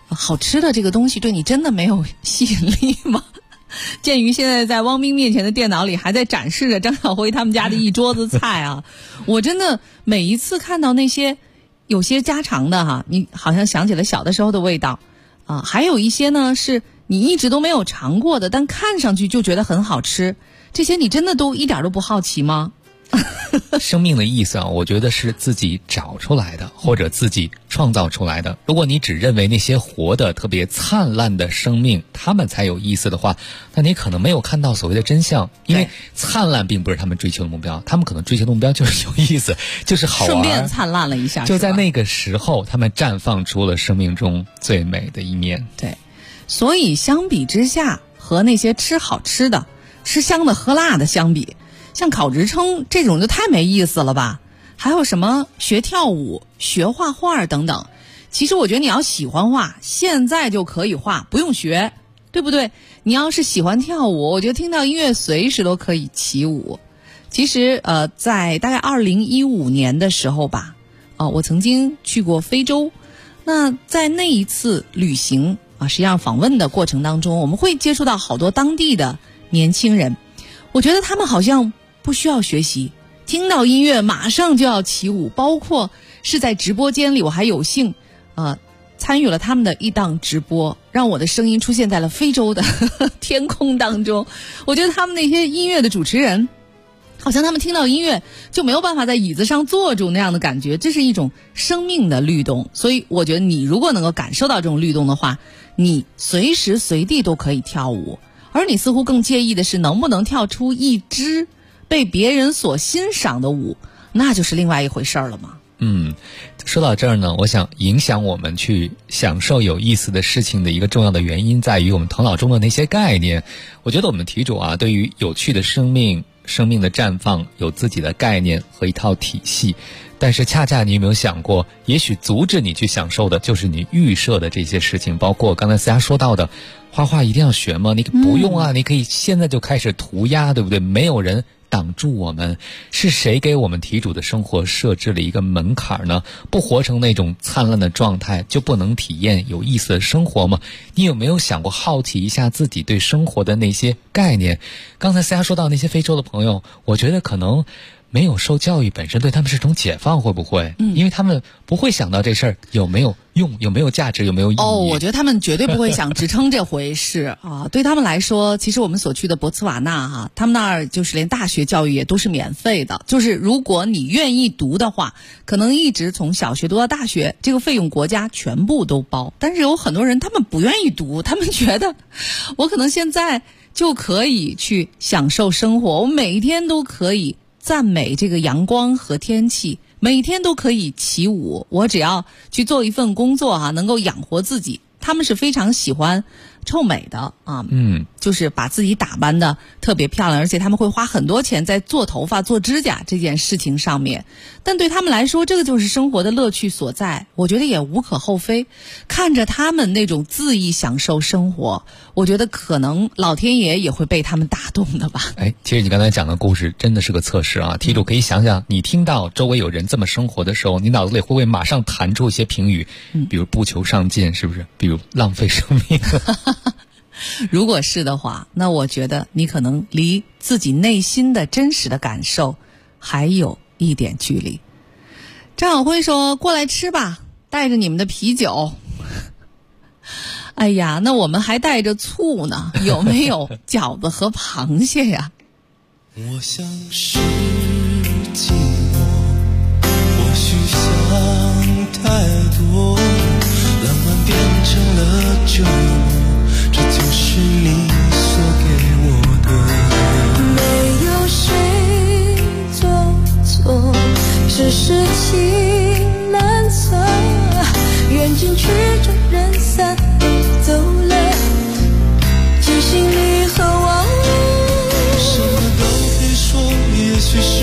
Speaker 3: 好吃的这个东西对你真的没有吸引力吗？鉴于现在在汪冰面前的电脑里还在展示着张晓辉他们家的一桌子菜啊，我真的每一次看到那些有些家常的哈，你好像想起了小的时候的味道啊，还有一些呢是你一直都没有尝过的，但看上去就觉得很好吃，这些你真的都一点都不好奇吗？
Speaker 11: 生命的意思啊，我觉得是自己找出来的，或者自己创造出来的。如果你只认为那些活的特别灿烂的生命他们才有意思的话，那你可能没有看到所谓的真相。因为灿烂并不是他们追求的目标，他们可能追求的目标就是有意思，就是好玩，
Speaker 3: 顺便灿烂了一下，
Speaker 11: 就在那个时候他们绽放出了生命中最美的一面。
Speaker 3: 对，所以相比之下，和那些吃好吃的吃香的喝辣的相比，像考职称这种就太没意思了吧。还有什么学跳舞、学画画等等，其实我觉得你要喜欢画，现在就可以画，不用学，对不对？你要是喜欢跳舞，我觉得听到音乐随时都可以起舞。其实在大概2015年的时候吧，我曾经去过非洲。那在那一次旅行实际上访问的过程当中，我们会接触到好多当地的年轻人，我觉得他们好像不需要学习，听到音乐马上就要起舞，包括是在直播间里，我还有幸参与了他们的一档直播，让我的声音出现在了非洲的天空当中。我觉得他们那些音乐的主持人，好像他们听到音乐就没有办法在椅子上坐住那样的感觉，这是一种生命的律动。所以我觉得你如果能够感受到这种律动的话，你随时随地都可以跳舞。而你似乎更介意的是能不能跳出一支被别人所欣赏的舞，那就是另外一回事了嘛。
Speaker 11: 说到这儿呢，我想影响我们去享受有意思的事情的一个重要的原因在于我们头脑中的那些概念。我觉得我们题主对于有趣的生命的绽放有自己的概念和一套体系，但是恰恰你有没有想过，也许阻止你去享受的就是你预设的这些事情，包括刚才思佳说到的画画一定要学吗？你不用啊，你可以现在就开始涂鸦，对不对？没有人挡住我们。是谁给我们题主的生活设置了一个门槛呢？不活成那种灿烂的状态，就不能体验有意思的生活吗？你有没有想过好奇一下自己对生活的那些概念？刚才思佳说到那些非洲的朋友，我觉得可能没有受教育本身对他们是种解放，会不会？因为他们不会想到这事儿有没有用，有没有价值，有没有意义。
Speaker 3: 我觉得他们绝对不会想职称这回事啊。对他们来说，其实我们所去的博茨瓦纳他们那儿就是连大学教育也都是免费的，就是如果你愿意读的话，可能一直从小学读到大学，这个费用国家全部都包。但是有很多人他们不愿意读，他们觉得我可能现在就可以去享受生活，我每一天都可以赞美这个阳光和天气，每天都可以起舞，我只要去做一份工作能够养活自己。他们是非常喜欢臭美的就是把自己打扮的特别漂亮，而且他们会花很多钱在做头发做指甲这件事情上面。但对他们来说，这个就是生活的乐趣所在，我觉得也无可厚非。看着他们那种恣意享受生活，我觉得可能老天爷也会被他们打动的吧。
Speaker 11: 其实你刚才讲的故事真的是个测试题主可以想想，你听到周围有人这么生活的时候，你脑子里会不会马上弹出一些评语，比如不求上进，是不是？比如浪费生命
Speaker 3: 如果是的话，那我觉得你可能离自己内心的真实的感受还有一点距离。张晓辉说，过来吃吧，带着你们的啤酒。哎呀，那我们还带着醋呢，有没有饺子和螃蟹呀？
Speaker 13: 我像是寂寞，或许想太多，浪漫变成了折磨，这就是你所给我的。
Speaker 12: 没有谁做错，只是情难测，缘尽曲终人散走了，记心里和忘了。
Speaker 13: 什么都可以说，也许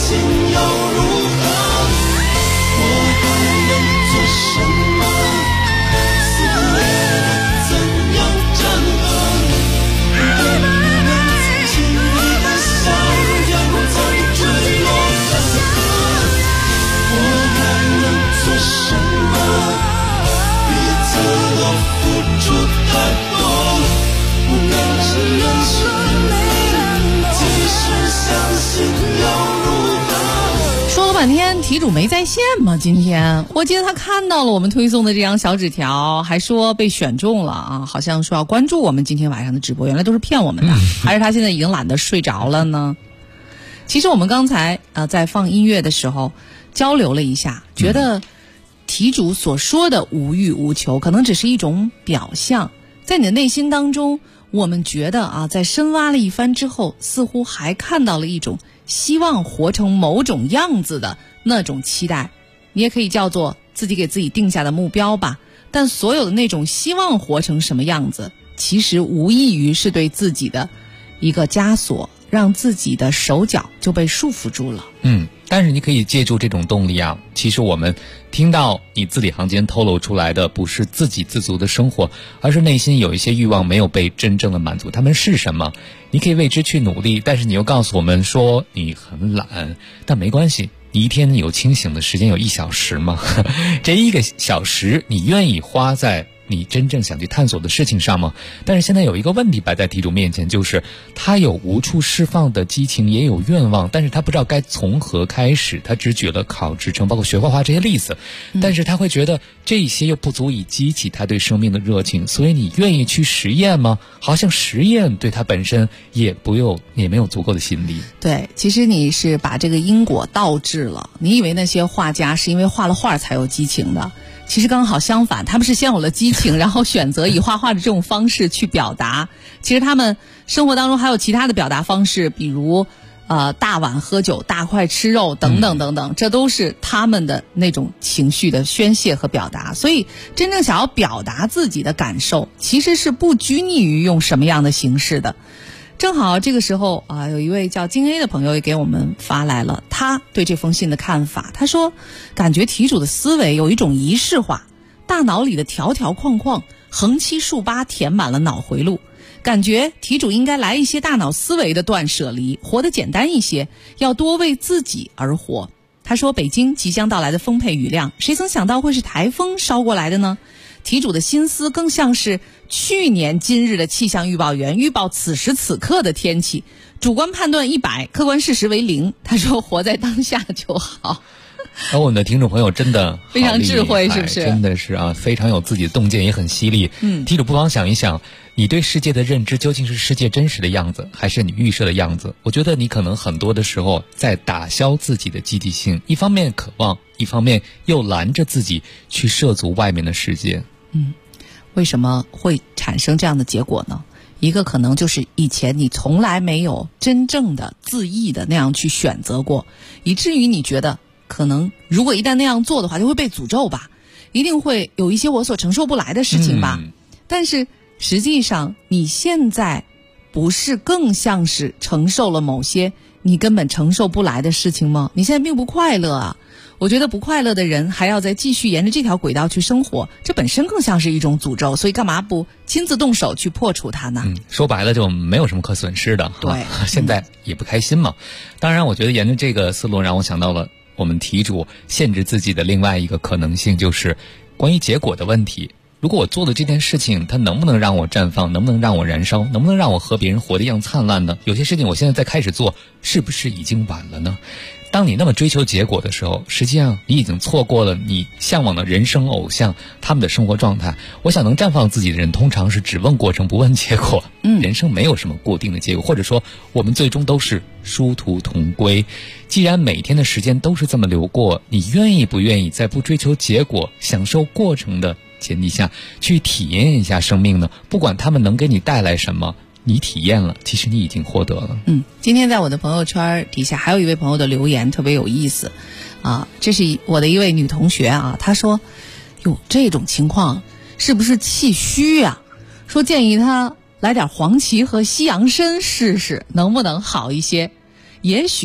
Speaker 13: 信又如何？我还能做什么？撕裂了怎样战胜？能不能再见你的笑容在坠落的河？我还能做什么？彼此都付出太多，不能只认输，即使相信又如何？
Speaker 3: 说了半天，题主没在线吗？今天我记得他看到了我们推送的这张小纸条，还说被选中了啊，好像说要关注我们今天晚上的直播，原来都是骗我们的，还是他现在已经懒得睡着了呢？其实我们刚才在放音乐的时候交流了一下，觉得题主所说的无欲无求可能只是一种表象，在你的内心当中，我们觉得在深挖了一番之后，似乎还看到了一种希望活成某种样子的那种期待，你也可以叫做自己给自己定下的目标吧。但所有的那种希望活成什么样子，其实无异于是对自己的一个枷锁，让自己的手脚就被束缚住了。
Speaker 11: 但是你可以借助这种动力啊，其实我们听到你字里行间透露出来的不是自给自足的生活，而是内心有一些欲望没有被真正的满足。他们是什么？你可以为之去努力，但是你又告诉我们说你很懒，但没关系，你一天有清醒的时间有1小时吗？这1个小时你愿意花在你真正想去探索的事情上吗？但是现在有一个问题摆在题主面前，就是他有无处释放的激情，也有愿望，但是他不知道该从何开始。他只举了考职称包括学画画这些例子，但是他会觉得这些又不足以激起他对生命的热情。所以你愿意去实验吗？好像实验对他本身也没有足够的心力。
Speaker 3: 对，其实你是把这个因果倒置了。你以为那些画家是因为画了画才有激情的，其实刚好相反，他们是先有了激情，然后选择以画画的这种方式去表达。其实他们生活当中还有其他的表达方式，比如大碗喝酒、大块吃肉等等等等，这都是他们的那种情绪的宣泄和表达。所以真正想要表达自己的感受，其实是不拘泥于用什么样的形式的。正好这个时候有一位叫金 A 的朋友也给我们发来了他对这封信的看法。他说，感觉题主的思维有一种仪式化，大脑里的条条框框横七竖八填满了脑回路，感觉题主应该来一些大脑思维的断舍离，活得简单一些，要多为自己而活。他说，北京即将到来的丰沛雨量，谁曾想到会是台风捎过来的呢？题主的心思更像是去年今日的气象预报员预报此时此刻的天气，主观判断100，客观事实为0。他说活在当下就好。
Speaker 11: 我们的听众朋友真的
Speaker 3: 非常智慧，是不是？
Speaker 11: 真的是非常有自己的洞见，也很犀利。题主不妨想一想，你对世界的认知究竟是世界真实的样子，还是你预设的样子？我觉得你可能很多的时候在打消自己的积极性，一方面渴望，一方面又拦着自己去涉足外面的世界。
Speaker 3: 为什么会产生这样的结果呢？一个可能就是以前你从来没有真正的恣意的那样去选择过，以至于你觉得可能如果一旦那样做的话就会被诅咒吧，一定会有一些我所承受不来的事情吧。但是实际上你现在不是更像是承受了某些你根本承受不来的事情吗？你现在并不快乐啊。我觉得不快乐的人还要再继续沿着这条轨道去生活，这本身更像是一种诅咒，所以干嘛不亲自动手去破除它呢？
Speaker 11: 说白了就没有什么可损失的。
Speaker 3: 对，
Speaker 11: 现在也不开心嘛。当然我觉得沿着这个思路让我想到了我们题主限制自己的另外一个可能性，就是关于结果的问题。如果我做的这件事情它能不能让我绽放，能不能让我燃烧，能不能让我和别人活得一样灿烂呢？有些事情我现在再开始做，是不是已经晚了呢？当你那么追求结果的时候，实际上你已经错过了你向往的人生偶像他们的生活状态。我想能绽放自己的人通常是只问过程不问结果。人生没有什么固定的结果，或者说我们最终都是殊途同归。既然每天的时间都是这么流过，你愿意不愿意在不追求结果享受过程的前提下去体验一下生命呢？不管他们能给你带来什么，你体验了，其实你已经获得了。
Speaker 3: 今天在我的朋友圈底下还有一位朋友的留言特别有意思这是我的一位女同学她说哟，这种情况是不是气虚啊？说建议她来点黄芪和西洋参试试，能不能好一些？也许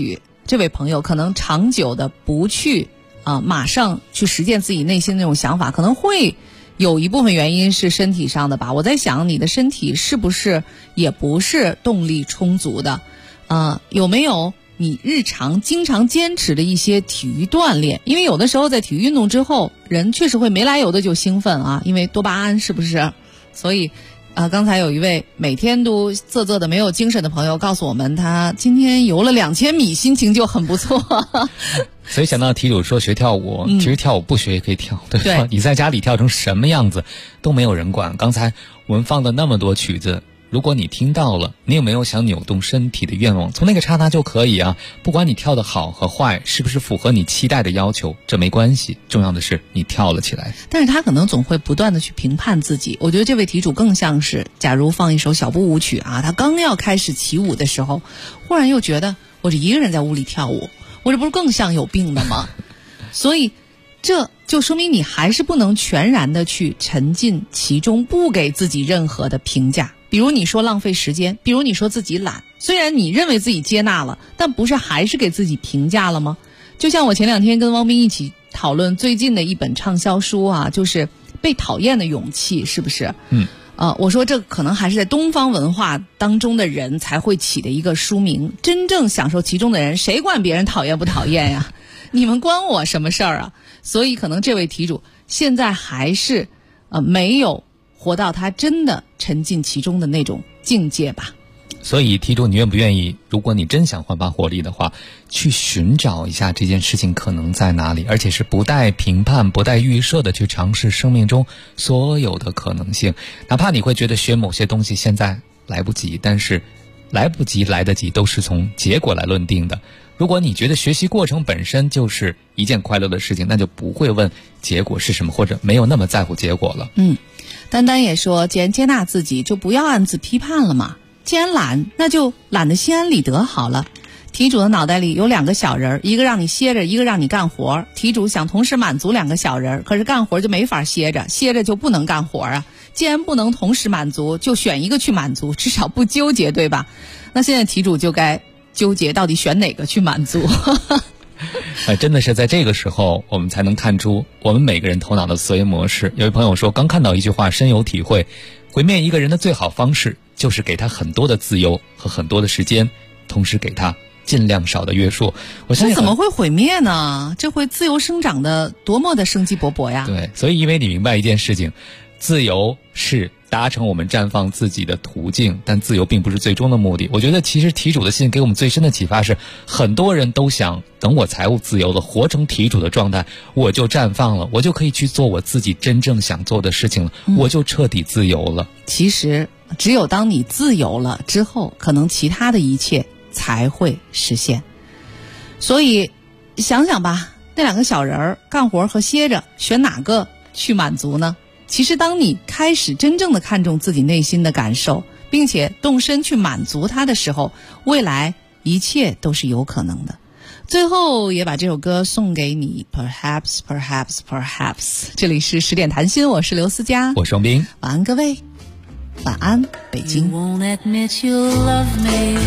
Speaker 3: 这位朋友可能长久的不去马上去实践自己内心那种想法，可能会有一部分原因是身体上的吧。我在想你的身体是不是也不是动力充足的，有没有你日常经常坚持的一些体育锻炼？因为有的时候在体育运动之后，人确实会没来由的就兴奋啊，因为多巴胺是不是？所以刚才有一位每天都啧啧的没有精神的朋友告诉我们，他今天游了2000米，心情就很不错。
Speaker 11: 所以想到题主说学跳舞，其实跳舞不学也可以跳，对吧？
Speaker 3: 对，
Speaker 11: 你在家里跳成什么样子都没有人管。刚才我们放的那么多曲子，如果你听到了，你有没有想扭动身体的愿望？从那个刹那就可以啊，不管你跳的好和坏，是不是符合你期待的要求，这没关系，重要的是你跳了起来。
Speaker 3: 但是他可能总会不断的去评判自己。我觉得这位题主更像是，假如放一首小步舞曲啊，他刚要开始起舞的时候，忽然又觉得我这一个人在屋里跳舞，我这不是更像有病的吗？所以这就说明你还是不能全然的去沉浸其中，不给自己任何的评价。比如你说浪费时间，比如你说自己懒，虽然你认为自己接纳了，但不是还是给自己评价了吗？就像我前2天跟汪斌一起讨论最近的一本畅销书啊，就是《被讨厌的勇气》，是不是？我说这可能还是在东方文化当中的人才会起的一个书名，真正享受其中的人，谁管别人讨厌不讨厌呀？你们关我什么事儿啊？所以可能这位题主现在还是没有活到他真的沉浸其中的那种境界吧。
Speaker 11: 所以题主，你愿不愿意，如果你真想焕发活力的话，去寻找一下这件事情可能在哪里，而且是不带评判不带预设的去尝试生命中所有的可能性。哪怕你会觉得学某些东西现在来不及，但是来不及来得及都是从结果来论定的。如果你觉得学习过程本身就是一件快乐的事情，那就不会问结果是什么，或者没有那么在乎结果了。
Speaker 3: 丹丹也说，既然接纳自己，就不要暗自批判了嘛。既然懒，那就懒得心安理得好了。题主的脑袋里有2个小人，一个让你歇着，一个让你干活。题主想同时满足2个小人，可是干活就没法歇着，歇着就不能干活啊。既然不能同时满足，就选一个去满足，至少不纠结，对吧？那现在题主就该纠结到底选哪个去满足。
Speaker 11: 真的是在这个时候我们才能看出我们每个人头脑的思维模式。有位朋友说，刚看到一句话深有体会，毁灭一个人的最好方式就是给他很多的自由和很多的时间，同时给他尽量少的约束。我相信
Speaker 3: 怎么会毁灭呢？这会自由生长的多么的生机勃勃呀。
Speaker 11: 对，所以因为你明白一件事情，自由是达成我们绽放自己的途径，但自由并不是最终的目的。我觉得其实题主的信给我们最深的启发是，很多人都想等我财务自由了，活成题主的状态，我就绽放了，我就可以去做我自己真正想做的事情了，我就彻底自由了。
Speaker 3: 其实只有当你自由了之后，可能其他的一切才会实现。所以想想吧，那2个小人干活和歇着，选哪个去满足呢？其实当你开始真正的看重自己内心的感受，并且动身去满足它的时候，未来一切都是有可能的。最后也把这首歌送给你， Perhaps Perhaps Perhaps。 这里是10点谈心，我是刘思佳，
Speaker 11: 我是王斌。
Speaker 3: 晚安各位，晚安北京。
Speaker 12: You won't admit you love me,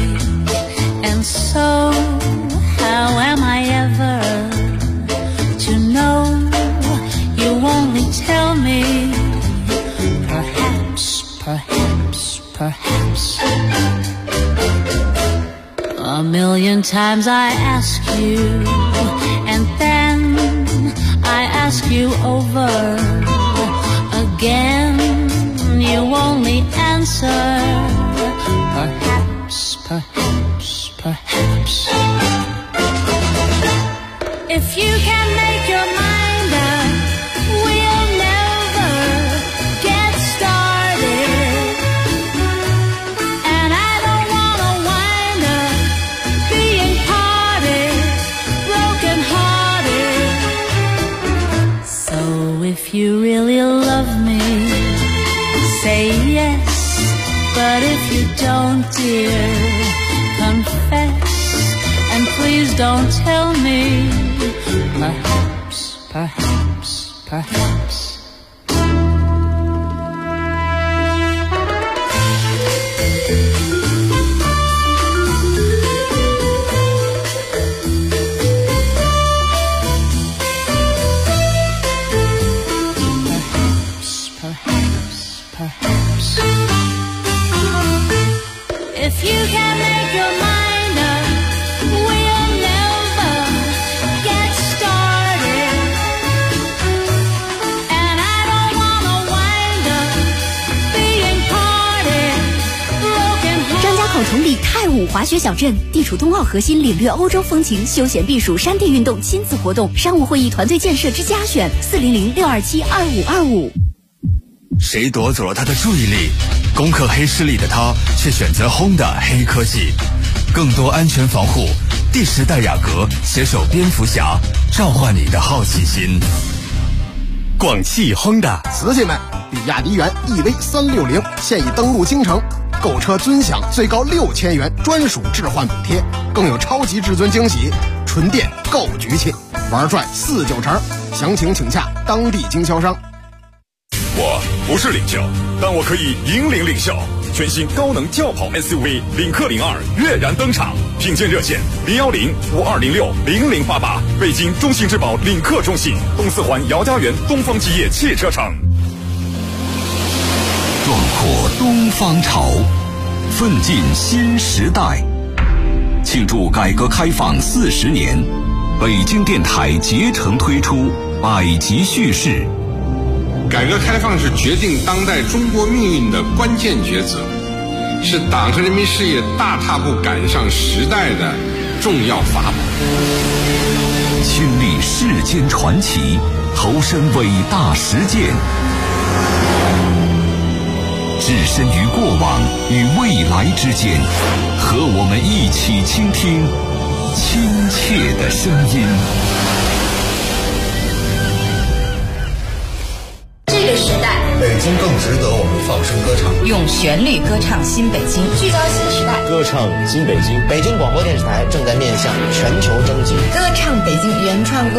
Speaker 12: and so how am I ever to know? You only tell me perhaps, perhaps, perhaps. A million times I ask you, and then I ask you over again. You only answer perhaps, perhaps, perhaps. If you can make your mind up, we'll never get started. And I don't wanna wind up being parted, broken hearted. So if you really love me, say yes. But if you don't, dear, confess. And please don't tell me perhaps, perhaps, perhaps.
Speaker 6: 舞滑雪小镇，地处冬奥核心，领略欧洲风情，休闲避暑，山地运动，亲子活动，商务会议，团队建设之家选，400-627-2525。
Speaker 18: 谁夺走了他的注意力？攻克黑势力的他，却选择 Honda 黑科技，更多安全防护。第10代雅阁携手蝙蝠侠，召唤你的好奇心。
Speaker 19: 广汽 Honda，
Speaker 20: 瓷器们，比亚迪元 EV360现已登陆京城，购车尊享最高6000元专属置换补贴，更有超级至尊惊喜，纯电够局气，玩转4-9成。详情请洽当地经销商。
Speaker 21: 我不是领袖，但我可以引领领袖。全新高能轿跑 SUV 领克02跃然登场，品鉴热线010-5206-0088，北京中信质保领克中信，东4环姚家园东方基业汽车城。
Speaker 22: 壮阔东方潮，奋进新时代。庆祝改革开放40年，北京电台竭诚推出百集叙事。
Speaker 23: 改革开放是决定当代中国命运的关键抉择，是党和人民事业大踏步赶上时代的重要法宝。
Speaker 22: 亲历世间传奇，投身伟大实践，置身于过往与未来之间，和我们一起倾听亲切的声音。
Speaker 1: 北京更值得我们放声歌唱，
Speaker 2: 用旋律歌唱新北京，聚焦新时代，
Speaker 1: 歌唱新北京。北京广播电视台正在面向全球征集
Speaker 2: 歌唱北京原创歌